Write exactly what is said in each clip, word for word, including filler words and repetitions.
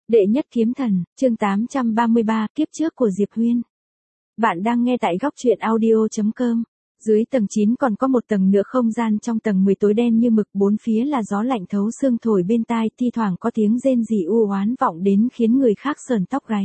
Đệ nhất kiếm thần, chương tám trăm ba mươi ba, kiếp trước của Diệp Huyên. Bạn đang nghe tại góc truyện audio chấm com. Dưới tầng chín còn có một tầng nữa không gian, trong tầng mười tối đen như mực, bốn phía là gió lạnh thấu xương thổi bên tai, thi thoảng có tiếng rên rỉ u oán vọng đến khiến người khác sờn tóc gáy.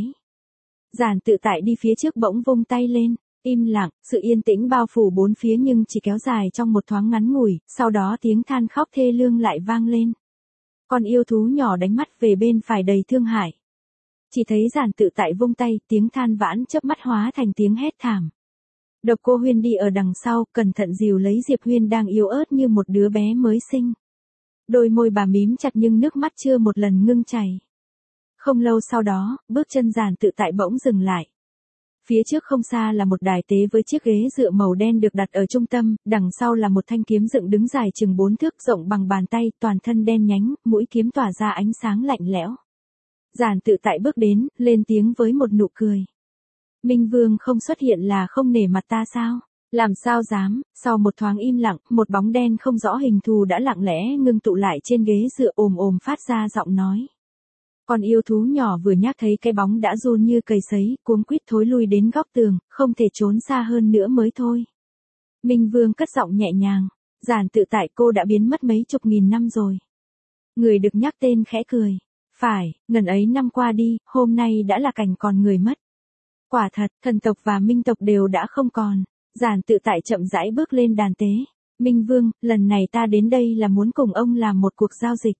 Giản Tự Tại đi phía trước bỗng vung tay lên, im lặng, sự yên tĩnh bao phủ bốn phía nhưng chỉ kéo dài trong một thoáng ngắn ngủi, sau đó tiếng than khóc thê lương lại vang lên. Con yêu thú nhỏ đánh mắt về bên phải đầy thương hại. Chỉ thấy Giản Tự Tại vung tay, tiếng than vãn chớp mắt hóa thành tiếng hét thảm. Độc Cô Huyên đi ở đằng sau, cẩn thận dìu lấy Diệp Huyên đang yếu ớt như một đứa bé mới sinh. Đôi môi bà mím chặt nhưng nước mắt chưa một lần ngưng chảy. Không lâu sau đó, bước chân Giản Tự Tại bỗng dừng lại. Phía trước không xa là một đài tế với chiếc ghế dựa màu đen được đặt ở trung tâm, đằng sau là một thanh kiếm dựng đứng dài chừng bốn thước, rộng bằng bàn tay, toàn thân đen nhánh, mũi kiếm tỏa ra ánh sáng lạnh lẽo. Giản Tự Tại bước đến, lên tiếng với một nụ cười. Minh Vương không xuất hiện là không nể mặt ta sao? Làm sao dám? Sau một thoáng im lặng, một bóng đen không rõ hình thù đã lặng lẽ ngưng tụ lại trên ghế dựa, ồm ồm phát ra giọng nói. Con yêu thú nhỏ vừa nhắc thấy cái bóng đã run như cầy sấy, cuống quýt thối lui đến góc tường, không thể trốn xa hơn nữa mới thôi. Minh Vương cất giọng nhẹ nhàng, Giản Tự Tại, cô đã biến mất mấy chục nghìn năm rồi. Người được nhắc tên khẽ cười. Phải, ngần ấy năm qua đi, hôm nay đã là cảnh còn người mất. Quả thật, thần tộc và minh tộc đều đã không còn. Giản Tự Tại chậm rãi bước lên đàn tế. Minh Vương, lần này ta đến đây là muốn cùng ông làm một cuộc giao dịch.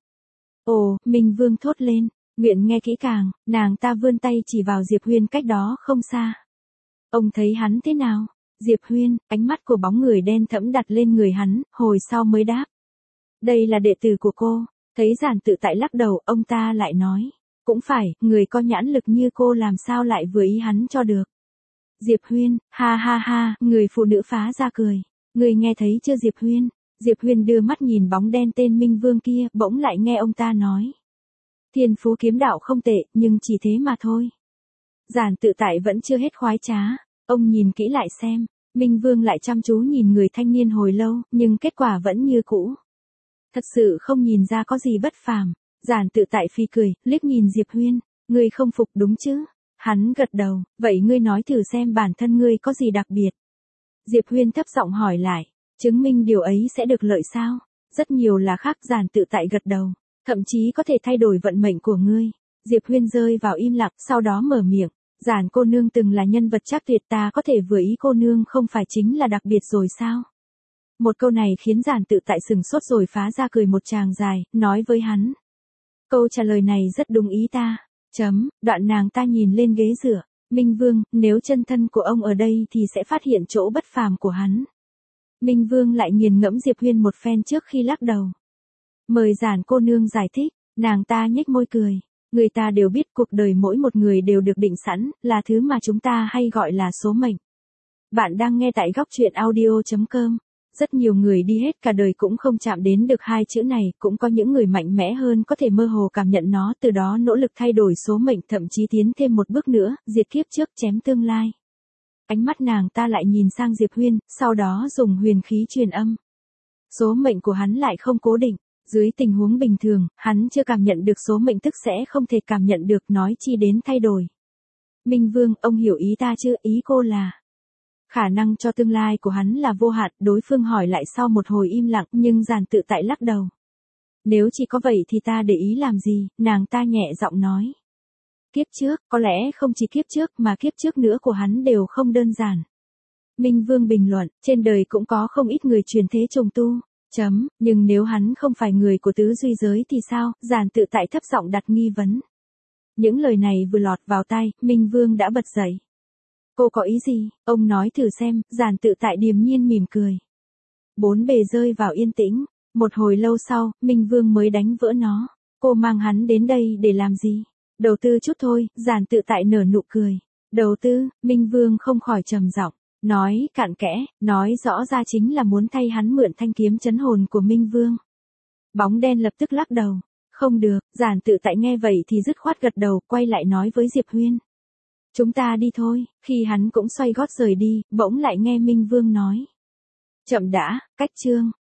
Ồ, Minh Vương thốt lên. Nguyện nghe kỹ càng, nàng ta vươn tay chỉ vào Diệp Huyên cách đó không xa. Ông thấy hắn thế nào? Diệp Huyên, ánh mắt của bóng người đen thẫm đặt lên người hắn, hồi sau mới đáp. Đây là đệ tử của cô. Thấy Giản Tự Tại lắc đầu, ông ta lại nói. Cũng phải, người có nhãn lực như cô làm sao lại vừa ý hắn cho được. Diệp Huyên, ha ha ha, người phụ nữ phá ra cười. Người nghe thấy chưa Diệp Huyên? Diệp Huyên đưa mắt nhìn bóng đen tên Minh Vương kia, bỗng lại nghe ông ta nói. Thiên phú kiếm đạo không tệ, nhưng chỉ thế mà thôi. Giản Tự Tại vẫn chưa hết khoái trá. Ông nhìn kỹ lại xem. Minh Vương lại chăm chú nhìn người thanh niên hồi lâu, nhưng kết quả vẫn như cũ. Thật sự không nhìn ra có gì bất phàm. Giản Tự Tại phi cười, liếc nhìn Diệp Huyên. Ngươi không phục đúng chứ? Hắn gật đầu, vậy ngươi nói thử xem bản thân ngươi có gì đặc biệt. Diệp Huyên thấp giọng hỏi lại, chứng minh điều ấy sẽ được lợi sao? Rất nhiều là khác. Giản Tự Tại gật đầu. Thậm chí có thể thay đổi vận mệnh của ngươi. Diệp Huyên rơi vào im lặng, sau đó mở miệng. Giản cô nương từng là nhân vật trác tuyệt, ta có thể vừa ý cô nương không phải chính là đặc biệt rồi sao? Một câu này khiến Giản Tự Tại sừng sốt rồi phá ra cười một tràng dài, nói với hắn. Câu trả lời này rất đúng ý ta. Chấm, đoạn nàng ta nhìn lên ghế dựa. Minh Vương, nếu chân thân của ông ở đây thì sẽ phát hiện chỗ bất phàm của hắn. Minh Vương lại nghiền ngẫm Diệp Huyên một phen trước khi lắc đầu. Mời Giản cô nương giải thích. Nàng ta nhếch môi cười. Người ta đều biết cuộc đời mỗi một người đều được định sẵn, là thứ mà chúng ta hay gọi là số mệnh. Bạn đang nghe tại góc truyện audio chấm com. Rất nhiều người đi hết cả đời cũng không chạm đến được hai chữ này, cũng có những người mạnh mẽ hơn có thể mơ hồ cảm nhận nó, từ đó nỗ lực thay đổi số mệnh, thậm chí tiến thêm một bước nữa, diệt kiếp trước chém tương lai. Ánh mắt nàng ta lại nhìn sang Diệp Huyên, sau đó dùng huyền khí truyền âm. Số mệnh của hắn lại không cố định. Dưới tình huống bình thường, hắn chưa cảm nhận được số mệnh tức sẽ không thể cảm nhận được, nói chi đến thay đổi. Minh Vương, ông hiểu ý ta chưa? Ý cô là khả năng cho tương lai của hắn là vô hạn. Đối phương hỏi lại sau một hồi im lặng, nhưng Giản Tự Tại lắc đầu. Nếu chỉ có vậy thì ta để ý làm gì? Nàng ta nhẹ giọng nói. Kiếp trước, có lẽ không chỉ kiếp trước mà kiếp trước nữa của hắn đều không đơn giản. Minh Vương bình luận, trên đời cũng có không ít người truyền thế trùng tu. Chấm, nhưng nếu hắn không phải người của tứ duy giới thì sao? Giản Tự Tại thấp giọng đặt nghi vấn. Những lời này vừa lọt vào tai, Minh Vương đã bật dậy. Cô có ý gì? Ông nói thử xem. Giản Tự Tại điềm nhiên mỉm cười. Bốn bề rơi vào yên tĩnh. Một hồi lâu sau, Minh Vương mới đánh vỡ nó. Cô mang hắn đến đây để làm gì? Đầu tư chút thôi. Giản Tự Tại nở nụ cười. Đầu tư? Minh Vương không khỏi trầm giọng. Nói cặn kẽ, nói rõ ra chính là muốn thay hắn mượn thanh kiếm chấn hồn của Minh Vương. Bóng đen lập tức lắc đầu. Không được. Giản Tự Tại nghe vậy thì dứt khoát gật đầu, quay lại nói với Diệp Huyên. Chúng ta đi thôi. Khi hắn cũng xoay gót rời đi, bỗng lại nghe Minh Vương nói. Chậm đã, cách chương.